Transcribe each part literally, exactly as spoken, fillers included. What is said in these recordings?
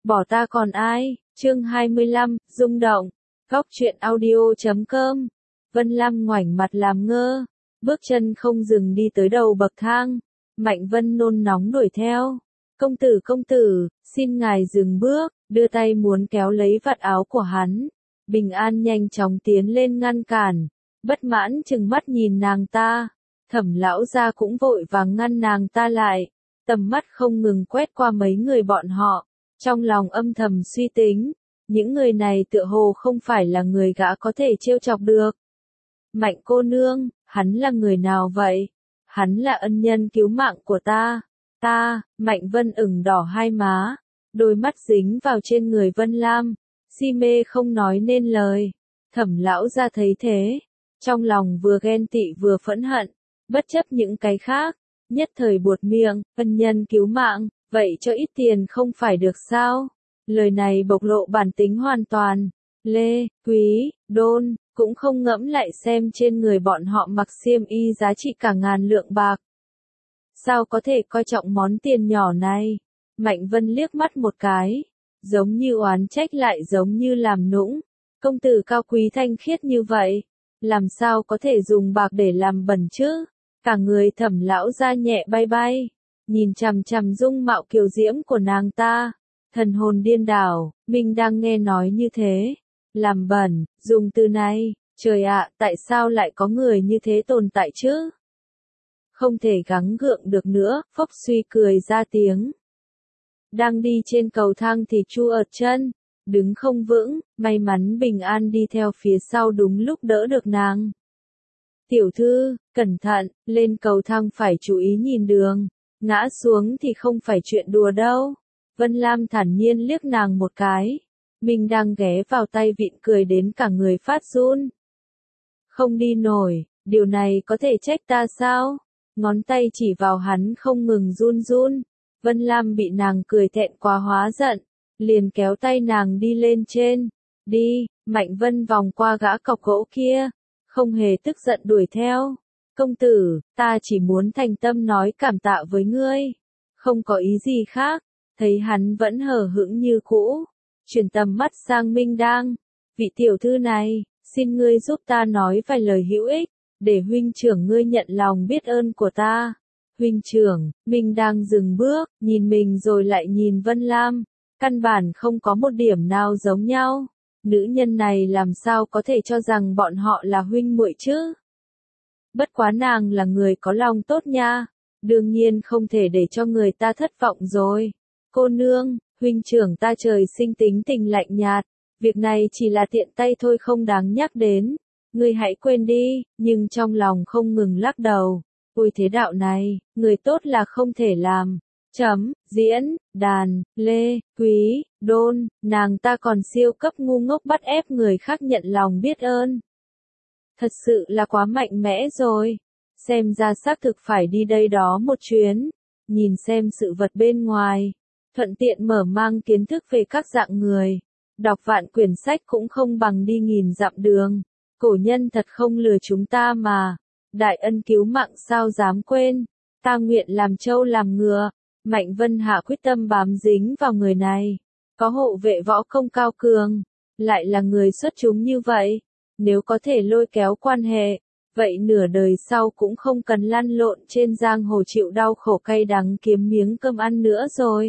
bỏ ta còn ai, chương hai mươi lăm, rung động, góc truyện audio.com, Vân Lam ngoảnh mặt làm ngơ, bước chân không dừng đi tới đầu bậc thang, Mạnh Vân nôn nóng đuổi theo, công tử công tử, xin ngài dừng bước, đưa tay muốn kéo lấy vạt áo của hắn, Bình An nhanh chóng tiến lên ngăn cản, bất mãn chừng mắt nhìn nàng ta, Thẩm lão gia cũng vội vàng ngăn nàng ta lại, tầm mắt không ngừng quét qua mấy người bọn họ, trong lòng âm thầm suy tính, những người này tựa hồ không phải là người gã có thể trêu chọc được. Mạnh cô nương, hắn là người nào vậy? Hắn là ân nhân cứu mạng của ta. Ta, Mạnh Vân ửng đỏ hai má, đôi mắt dính vào trên người Vân Lam, si mê không nói nên lời. Thẩm lão gia thấy thế, trong lòng vừa ghen tị vừa phẫn hận, bất chấp những cái khác, nhất thời buột miệng, ân nhân cứu mạng, vậy cho ít tiền không phải được sao? Lời này bộc lộ bản tính hoàn toàn. Lê, Quý, Đôn, cũng không ngẫm lại xem trên người bọn họ mặc xiêm y giá trị cả ngàn lượng bạc. Sao có thể coi trọng món tiền nhỏ này? Mạnh Vân liếc mắt một cái, giống như oán trách lại giống như làm nũng. Công tử cao quý thanh khiết như vậy, làm sao có thể dùng bạc để làm bẩn chứ? Cả người Thẩm lão ra nhẹ bay bay, nhìn chằm chằm dung mạo kiều diễm của nàng ta, thần hồn điên đảo. Mình đang nghe nói như thế, làm bẩn, dùng từ này, trời ạ, tại sao lại có người như thế tồn tại chứ? Không thể gắng gượng được nữa, phốc suy cười ra tiếng. Đang đi trên cầu thang thì chu ợt chân, đứng không vững, may mắn Bình An đi theo phía sau đúng lúc đỡ được nàng. Tiểu thư, cẩn thận, lên cầu thang phải chú ý nhìn đường, ngã xuống thì không phải chuyện đùa đâu. Vân Lam thản nhiên liếc nàng một cái, mình đang ghé vào tay vịn cười đến cả người phát run. Không đi nổi, điều này có thể trách ta sao? Ngón tay chỉ vào hắn không ngừng run run. Vân Lam bị nàng cười thẹn quá hóa giận, liền kéo tay nàng đi lên trên. Đi, Mạnh Vân vòng qua gã cọc gỗ kia, không hề tức giận đuổi theo. Công tử, ta chỉ muốn thành tâm nói cảm tạ với ngươi, không có ý gì khác. Thấy hắn vẫn hờ hững như cũ, chuyển tầm mắt sang Minh Đang. Vị tiểu thư này, xin ngươi giúp ta nói vài lời hữu ích, để huynh trưởng ngươi nhận lòng biết ơn của ta. Huynh trưởng, Minh Đang dừng bước, nhìn mình rồi lại nhìn Vân Lam, căn bản không có một điểm nào giống nhau. Nữ nhân này làm sao có thể cho rằng bọn họ là huynh muội chứ? Bất quá nàng là người có lòng tốt nha, đương nhiên không thể để cho người ta thất vọng rồi. Cô nương, huynh trưởng ta trời sinh tính tình lạnh nhạt, việc này chỉ là tiện tay thôi không đáng nhắc đến. Ngươi hãy quên đi, nhưng trong lòng không ngừng lắc đầu. Ôi thế đạo này, người tốt là không thể làm. Chấm, diễn, đàn, Lê, Quý, Đôn, nàng ta còn siêu cấp ngu ngốc bắt ép người khác nhận lòng biết ơn. Thật sự là quá mạnh mẽ rồi. Xem ra xác thực phải đi đây đó một chuyến, nhìn xem sự vật bên ngoài, thuận tiện mở mang kiến thức về các dạng người. Đọc vạn quyển sách cũng không bằng đi nghìn dặm đường. Cổ nhân thật không lừa chúng ta mà. Đại ân cứu mạng sao dám quên. Ta nguyện làm trâu làm ngựa. Mạnh Vân hạ quyết tâm bám dính vào người này. Có hộ vệ võ công cao cường, lại là người xuất chúng như vậy. Nếu có thể lôi kéo quan hệ, vậy nửa đời sau cũng không cần lăn lộn trên giang hồ chịu đau khổ cay đắng kiếm miếng cơm ăn nữa rồi.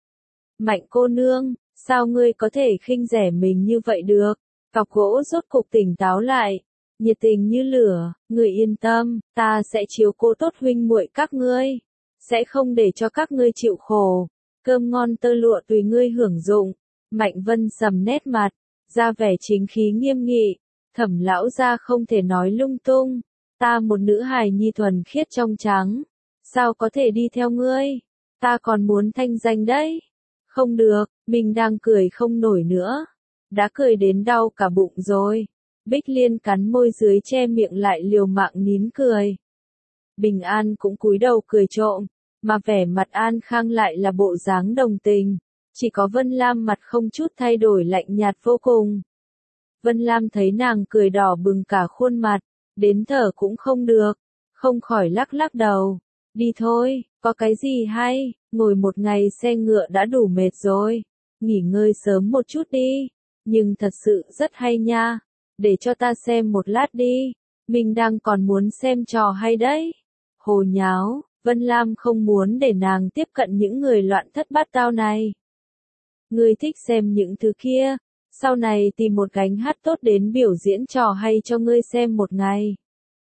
Mạnh cô nương, sao ngươi có thể khinh rẻ mình như vậy được? Cọc gỗ rốt cục tỉnh táo lại, nhiệt tình như lửa. Ngươi yên tâm, ta sẽ chiếu cố tốt huynh muội các ngươi, sẽ không để cho các ngươi chịu khổ. Cơm ngon tơ lụa tùy ngươi hưởng dụng. Mạnh Vân sầm nét mặt, ra vẻ chính khí nghiêm nghị. Thẩm lão gia không thể nói lung tung. Ta một nữ hài nhi thuần khiết trong trắng, sao có thể đi theo ngươi? Ta còn muốn thanh danh đấy. Không được, mình đang cười không nổi nữa. Đã cười đến đau cả bụng rồi. Bích Liên cắn môi dưới che miệng lại liều mạng nín cười. Bình An cũng cúi đầu cười trộm, mà vẻ mặt An Khang lại là bộ dáng đồng tình. Chỉ có Vân Lam mặt không chút thay đổi lạnh nhạt vô cùng. Vân Lam thấy nàng cười đỏ bừng cả khuôn mặt, đến thở cũng không được, không khỏi lắc lắc đầu. Đi thôi, có cái gì hay, ngồi một ngày xe ngựa đã đủ mệt rồi. nghỉ ngơi sớm một chút đi, nhưng thật sự rất hay nha, để cho ta xem một lát đi, mình đang còn muốn xem trò hay đấy. Hồ nháo, Vân Lam không muốn để nàng tiếp cận những người loạn thất bát tao này. Ngươi thích xem những thứ kia, sau này tìm một gánh hát tốt đến biểu diễn trò hay cho ngươi xem một ngày.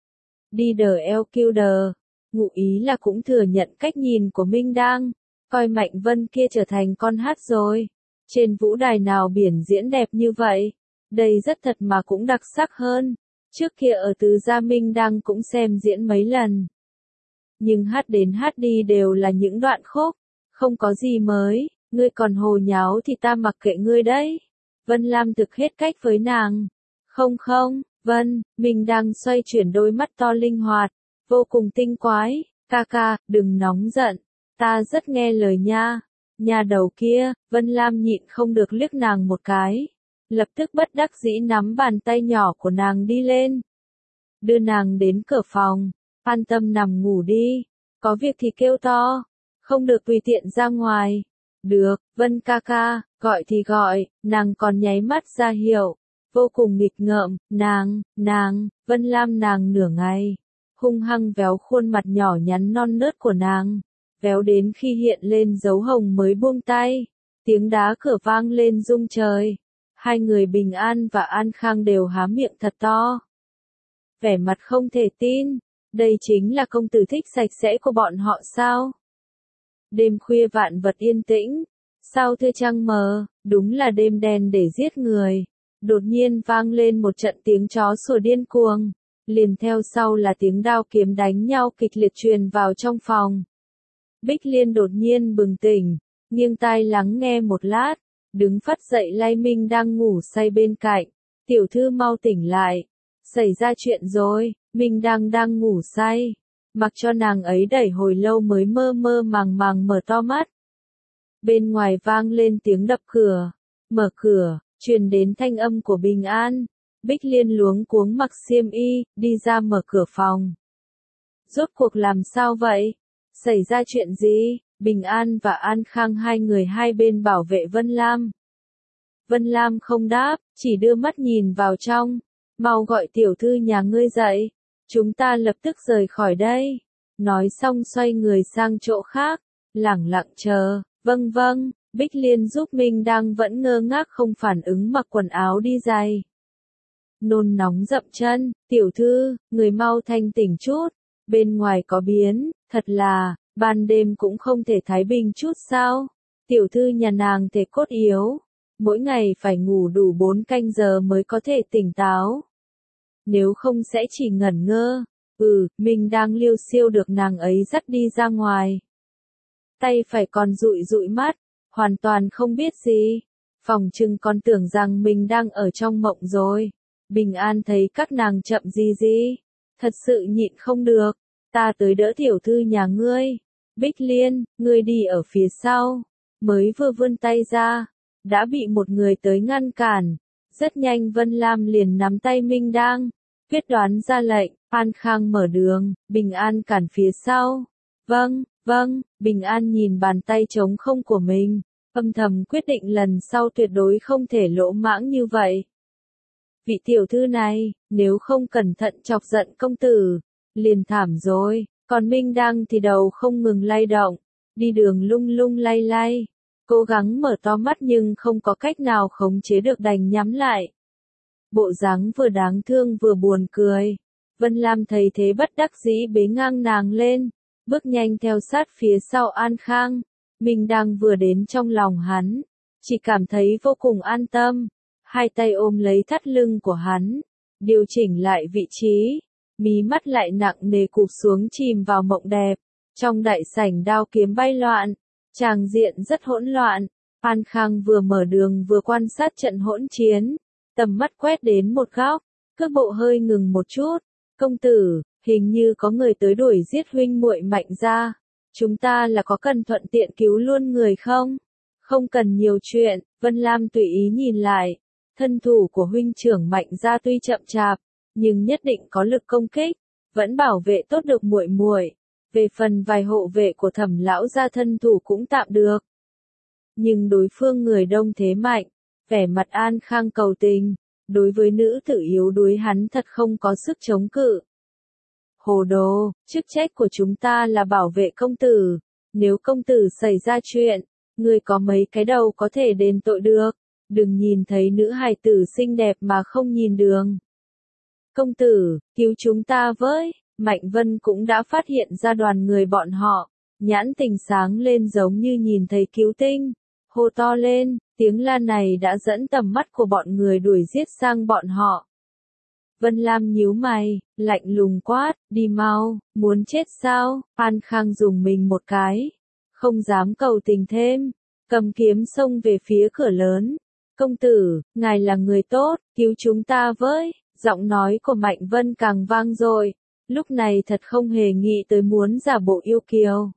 Đi đờ eo kêu đờ, ngụ ý là cũng thừa nhận cách nhìn của Minh Đang, coi Mạnh Vân kia trở thành con hát rồi. Trên vũ đài nào biển diễn đẹp như vậy, đây rất thật mà cũng đặc sắc hơn. Trước kia ở Từ Gia Minh Đang cũng xem diễn mấy lần. Nhưng hát đến hát đi đều là những đoạn khúc, không có gì mới, ngươi còn hồ nháo thì ta mặc kệ ngươi đấy. Vân Lam thực hết cách với nàng. Không không, Vân, mình đang xoay chuyển đôi mắt to linh hoạt, vô cùng tinh quái, ca ca, đừng nóng giận, ta rất nghe lời nha. Nhà đầu kia, Vân Lam nhịn không được liếc nàng một cái, lập tức bất đắc dĩ nắm bàn tay nhỏ của nàng đi lên. Đưa nàng đến cửa phòng, an tâm nằm ngủ đi, có việc thì kêu to, không được tùy tiện ra ngoài. Được, Vân ca ca, gọi thì gọi, nàng còn nháy mắt ra hiệu, vô cùng nghịch ngợm, nàng, nàng, Vân Lam nàng nửa ngày, hung hăng véo khuôn mặt nhỏ nhắn non nớt của nàng, véo đến khi hiện lên dấu hồng mới buông tay, tiếng đá cửa vang lên rung trời, hai người Bình An và An Khang đều há miệng thật to. Vẻ mặt không thể tin, đây chính là công tử thích sạch sẽ của bọn họ sao? Đêm khuya vạn vật yên tĩnh, sao thưa trăng mờ, đúng là đêm đen để giết người. Đột nhiên vang lên một trận tiếng chó sủa điên cuồng, liền theo sau là tiếng đao kiếm đánh nhau kịch liệt truyền vào trong phòng. Bích Liên đột nhiên bừng tỉnh, nghiêng tai lắng nghe một lát, đứng phắt dậy lay Minh đang ngủ say bên cạnh. Tiểu thư mau tỉnh lại, xảy ra chuyện rồi, Minh đang đang ngủ say. Mặc cho nàng ấy đẩy hồi lâu mới mơ mơ màng màng mở to mắt. Bên ngoài vang lên tiếng đập cửa, mở cửa, truyền đến thanh âm của Bình An. Bích Liên luống cuống mặc xiêm y, đi ra mở cửa phòng. Rốt cuộc làm sao vậy? Xảy ra chuyện gì? Bình An và An Khang hai người hai bên bảo vệ Vân Lam. Vân Lam không đáp, chỉ đưa mắt nhìn vào trong. Mau gọi tiểu thư nhà ngươi dậy, chúng ta lập tức rời khỏi đây. Nói xong xoay người sang chỗ khác, lẳng lặng chờ. Vâng vâng, Bích Liên giúp Minh đang vẫn ngơ ngác không phản ứng mặc quần áo đi giày. Nôn nóng dậm chân, tiểu thư, người mau thanh tỉnh chút, bên ngoài có biến, thật là, ban đêm cũng không thể thái bình chút sao. Tiểu thư nhà nàng thể cốt yếu, mỗi ngày phải ngủ đủ bốn canh giờ mới có thể tỉnh táo. Nếu không sẽ chỉ ngẩn ngơ. Ừ, mình đang liêu siêu được nàng ấy dắt đi ra ngoài. Tay phải còn dụi dụi mắt, hoàn toàn không biết gì. Phòng trưng còn tưởng rằng mình đang ở trong mộng rồi. Bình An thấy các nàng chậm gì gì. Thật sự nhịn không được. Ta tới đỡ tiểu thư nhà ngươi. Bích Liên, ngươi đi ở phía sau. Mới vừa vươn tay ra, đã bị một người tới ngăn cản. Rất nhanh Vân Lam liền nắm tay Minh Đang, quyết đoán ra lệnh. An Khang mở đường, Bình An cản phía sau. Vâng, vâng, Bình An nhìn bàn tay trống không của mình, âm thầm quyết định lần sau tuyệt đối không thể lỗ mãng như vậy. Vị tiểu thư này, nếu không cẩn thận chọc giận công tử, liền thảm rồi. Còn Minh Đang thì đầu không ngừng lay động, đi đường lung lung lay lay, cố gắng mở to mắt nhưng không có cách nào khống chế được đành nhắm lại. Bộ dáng vừa đáng thương vừa buồn cười. Vân Lam thấy thế bất đắc dĩ bế ngang nàng lên, bước nhanh theo sát phía sau An Khang. Mình đang vừa đến trong lòng hắn, chỉ cảm thấy vô cùng an tâm, hai tay ôm lấy thắt lưng của hắn, điều chỉnh lại vị trí, mí mắt lại nặng nề cụp xuống chìm vào mộng đẹp. Trong đại sảnh đao kiếm bay loạn, tràng diện rất hỗn loạn. An Khang vừa mở đường vừa quan sát trận hỗn chiến, tầm mắt quét đến một góc, cước bộ hơi ngừng một chút. Công tử, hình như có người tới đuổi giết huynh muội Mạnh gia. Chúng ta là có cần thuận tiện cứu luôn người không? Không cần nhiều chuyện, Vân Lam tùy ý nhìn lại. Thân thủ của huynh trưởng Mạnh gia tuy chậm chạp, nhưng nhất định có lực công kích, vẫn bảo vệ tốt được muội muội. Về phần vài hộ vệ của Thẩm lão gia thân thủ cũng tạm được. nhưng đối phương người đông thế mạnh, vẻ mặt An Khang cầu tình, đối với nữ tử yếu đuối hắn thật không có sức chống cự. Hồ đồ, chức trách của chúng ta là bảo vệ công tử, nếu công tử xảy ra chuyện, ngươi có mấy cái đầu có thể đền tội được, đừng nhìn thấy nữ hài tử xinh đẹp mà không nhìn đường. Công tử, cứu chúng ta với, Mạnh Vân cũng đã phát hiện ra đoàn người bọn họ, nhãn tình sáng lên giống như nhìn thấy cứu tinh, hô to lên, tiếng la này đã dẫn tầm mắt của bọn người đuổi giết sang bọn họ. Vân Lam nhíu mày, lạnh lùng quát, đi mau, muốn chết sao? An Khang dùng mình một cái, không dám cầu tình thêm, cầm kiếm xông về phía cửa lớn. Công tử, ngài là người tốt, cứu chúng ta với, giọng nói của Mạnh Vân càng vang dội, lúc này thật không hề nghĩ tới muốn giả bộ yêu kiều.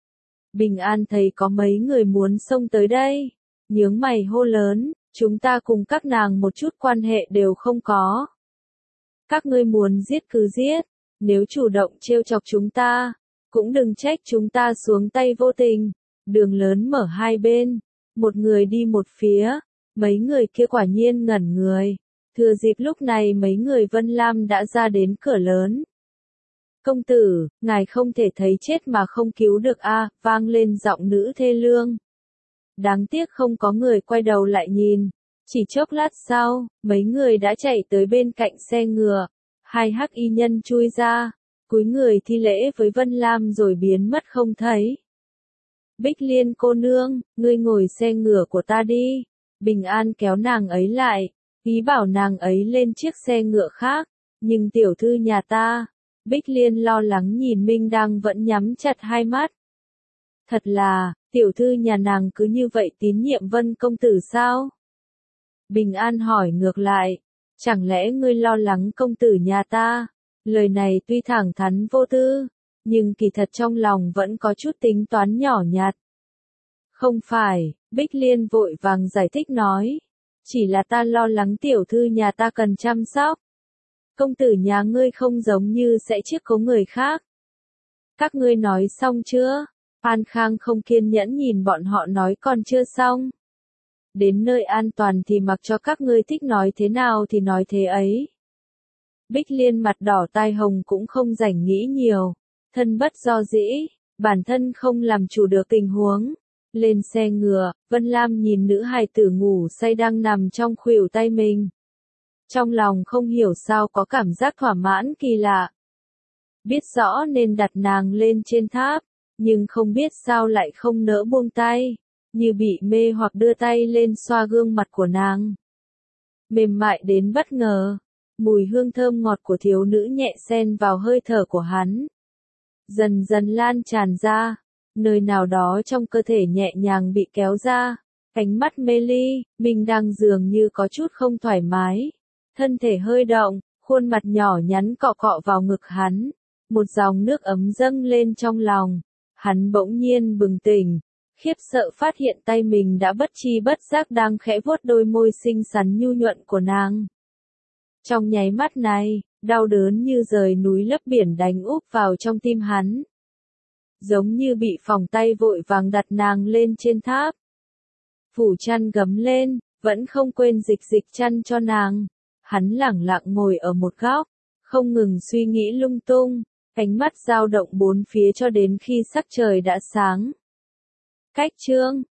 Bình An thấy có mấy người muốn xông tới đây, nhướng mày hô lớn, chúng ta cùng các nàng một chút quan hệ đều không có. Các ngươi muốn giết cứ giết, nếu chủ động trêu chọc chúng ta, cũng đừng trách chúng ta xuống tay vô tình. Đường lớn mở hai bên, một người đi một phía, mấy người kia quả nhiên ngẩn người. Thừa dịp lúc này mấy người Vân Lam đã ra đến cửa lớn. Công tử, ngài không thể thấy chết mà không cứu được a, à, vang lên giọng nữ thê lương. Đáng tiếc không có người quay đầu lại nhìn. Chỉ chốc lát sau, mấy người đã chạy tới bên cạnh xe ngựa. Hai hắc y nhân chui ra, cúi người thi lễ với Vân Lam rồi biến mất không thấy. Bích Liên cô nương, ngươi ngồi xe ngựa của ta đi. Bình An kéo nàng ấy lại, ý bảo nàng ấy lên chiếc xe ngựa khác. Nhưng tiểu thư nhà ta, Bích Liên lo lắng nhìn Minh Đăng vẫn nhắm chặt hai mắt. Thật là, tiểu thư nhà nàng cứ như vậy tín nhiệm Vân công tử sao? Bình An hỏi ngược lại, chẳng lẽ ngươi lo lắng công tử nhà ta? Lời này tuy thẳng thắn vô tư, nhưng kỳ thật trong lòng vẫn có chút tính toán nhỏ nhặt. Không phải, Bích Liên vội vàng giải thích nói, chỉ là ta lo lắng tiểu thư nhà ta cần chăm sóc. Công tử nhà ngươi không giống như sẽ chiếc cố người khác. Các ngươi nói xong chưa? An Khang không kiên nhẫn nhìn bọn họ nói còn chưa xong. Đến nơi an toàn thì mặc cho các ngươi thích nói thế nào thì nói thế ấy. Bích Liên mặt đỏ tai hồng cũng không rảnh nghĩ nhiều, thân bất do dĩ, bản thân không làm chủ được tình huống. Lên xe ngựa, Vân Lam nhìn nữ hài tử ngủ say đang nằm trong khuỷu tay mình. Trong lòng không hiểu sao có cảm giác thỏa mãn kỳ lạ. Biết rõ nên đặt nàng lên trên tháp, nhưng không biết sao lại không nỡ buông tay, như bị mê hoặc đưa tay lên xoa gương mặt của nàng. Mềm mại đến bất ngờ, mùi hương thơm ngọt của thiếu nữ nhẹ xen vào hơi thở của hắn. Dần dần lan tràn ra, nơi nào đó trong cơ thể nhẹ nhàng bị kéo ra, ánh mắt mê ly, mình đang dường như có chút không thoải mái. Thân thể hơi động, khuôn mặt nhỏ nhắn cọ cọ vào ngực hắn, một dòng nước ấm dâng lên trong lòng. Hắn bỗng nhiên bừng tỉnh, khiếp sợ phát hiện tay mình đã bất chi bất giác đang khẽ vuốt đôi môi xinh xắn nhu nhuận của nàng. Trong nháy mắt này, đau đớn như rời núi lấp biển đánh úp vào trong tim hắn. Giống như bị phỏng tay vội vàng đặt nàng lên trên tháp. Phủ chăn gấm lên, vẫn không quên dịch dịch chăn cho nàng. Hắn lẳng lặng ngồi ở một góc, không ngừng suy nghĩ lung tung, ánh mắt dao động bốn phía cho đến khi sắc trời đã sáng. Cách chương